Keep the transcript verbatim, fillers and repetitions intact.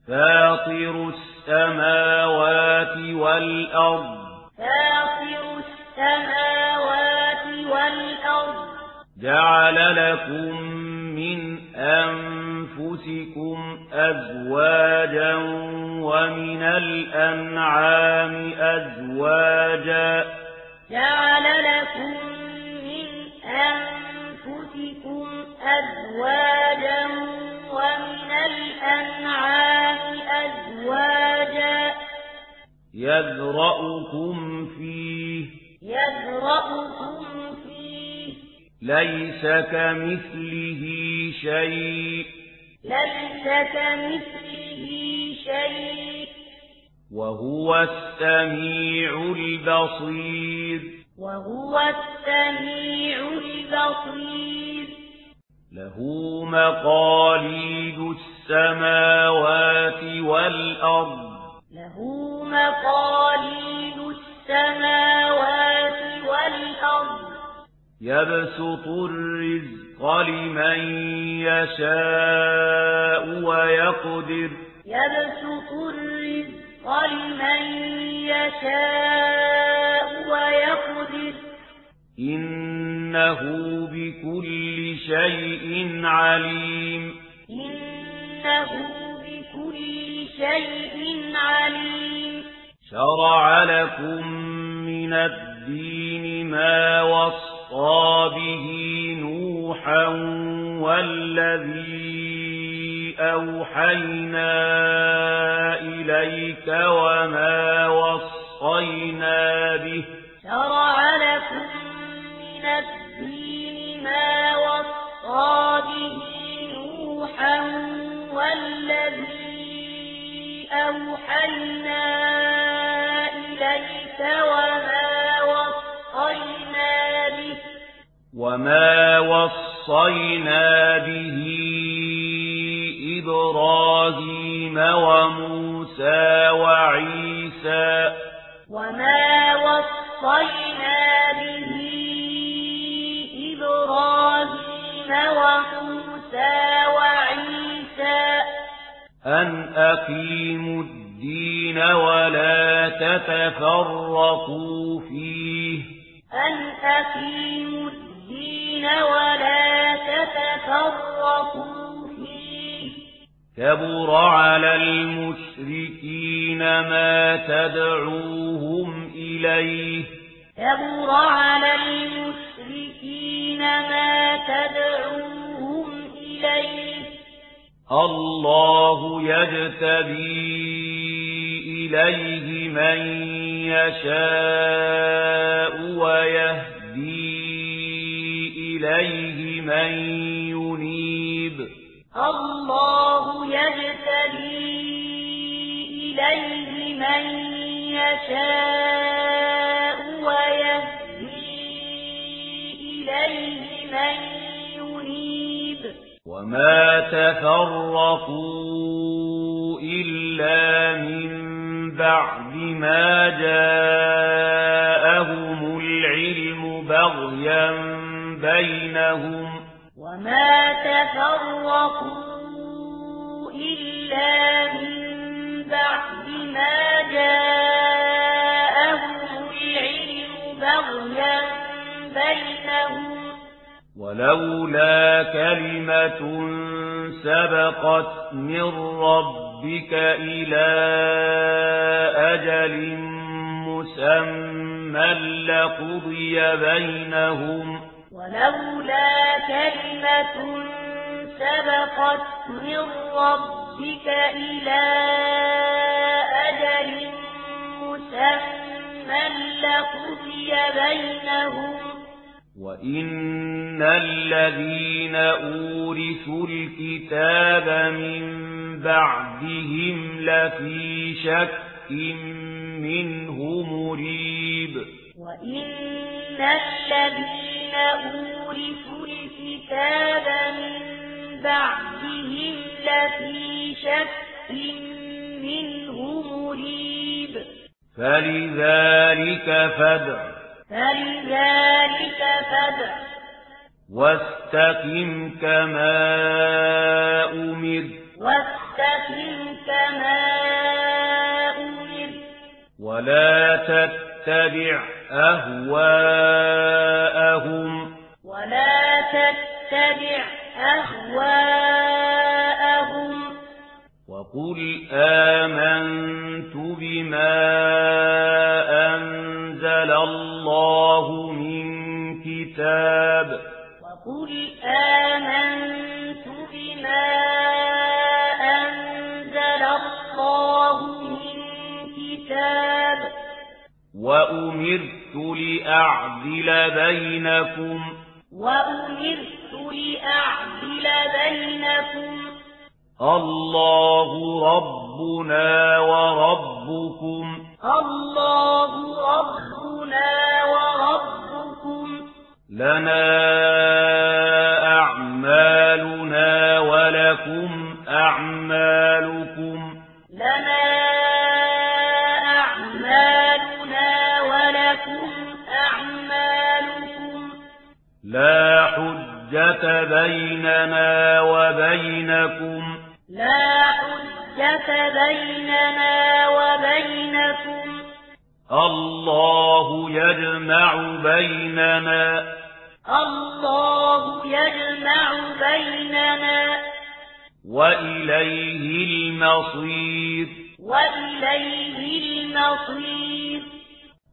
فاطر السماوات والأرض فاطر السماوات والأرض جعل لكم من أنفسكم أزواجا ومن الأنعام أزواجا جعل لكم من أنفسكم أزواجا ومن الأنعام أزواجا يذرأكم فيه يذرأكم فيه ليس كمثله شيء ليس كمثله شيء وهو السميع البصير وهو السميع البصير له مقاليد السماوات والأرض له مقاليد السماوات والأرض يبسط الرزق لمن يشاء ويقدر يبسط الرزق لمن يشاء ويقدر إنه بكل شيء عليم إنه بكل شيء عليم شرع لكم من الدين ما وصى به نوحا والذي أوحينا إليك وما وصينا به شرع لكم من الدين ما وصى به نوحا والذي أوحينا إليك وما وصينا به وما وصينا به إبراهيم وموسى وعيسى وما وصينا به إبراهيم وموسى وعيسى أن أقيموا الدين ولا تتفرقوا فيه أن أقيموا الدين ولا تتفرقوا فيه كبر على المشركين ما تدعوهم إليه كبر على المشركين ما تدعوهم إليه الله يجتبي إليه من يشاء ويهدي إليه من ينيب الله يجتبي إليه من يشاء ويهدي إليه من ينيب وما تفرقوا إلا من بعد ما جاءهم العلم بغيا بينهم وما تفرقوا إلا من بعد ما جاءهم العلم بغيا بينهم ولولا كلمة سبقت من ربك إلى أجل مسمى لقضي بينهم ولولا كلمة سبقت من ربك إلى أجل مسمى لقضي بينهم وإن الذين أورثوا الكتاب من بعدهم لفي شك منه مريب وإن الذين أورثوا الكتاب من بعدهم لفي شك منه مريب فلذلك فادع فلذلك فادع واستقم كما أمرت واستقم كما أمرت ولا تتبع أهواءهم ولا تتبع أهواءهم وقل آمنت بما أنزل الله من كتاب وقل آمنت بما أنزل الله من كتاب وأمرت لأعدل بينكم وأمرت لأعدل بينكم الله ربنا وربكم الله ربنا وربكم لنا أعمالنا ولكم أعمالكم لنا أعمالنا ولكم أعمالكم لا حجة بيننا وبينكم لا حجة بيننا وبينكم الله يجمع بيننا الله يجمع بيننا وإليه المصير وإليه المصير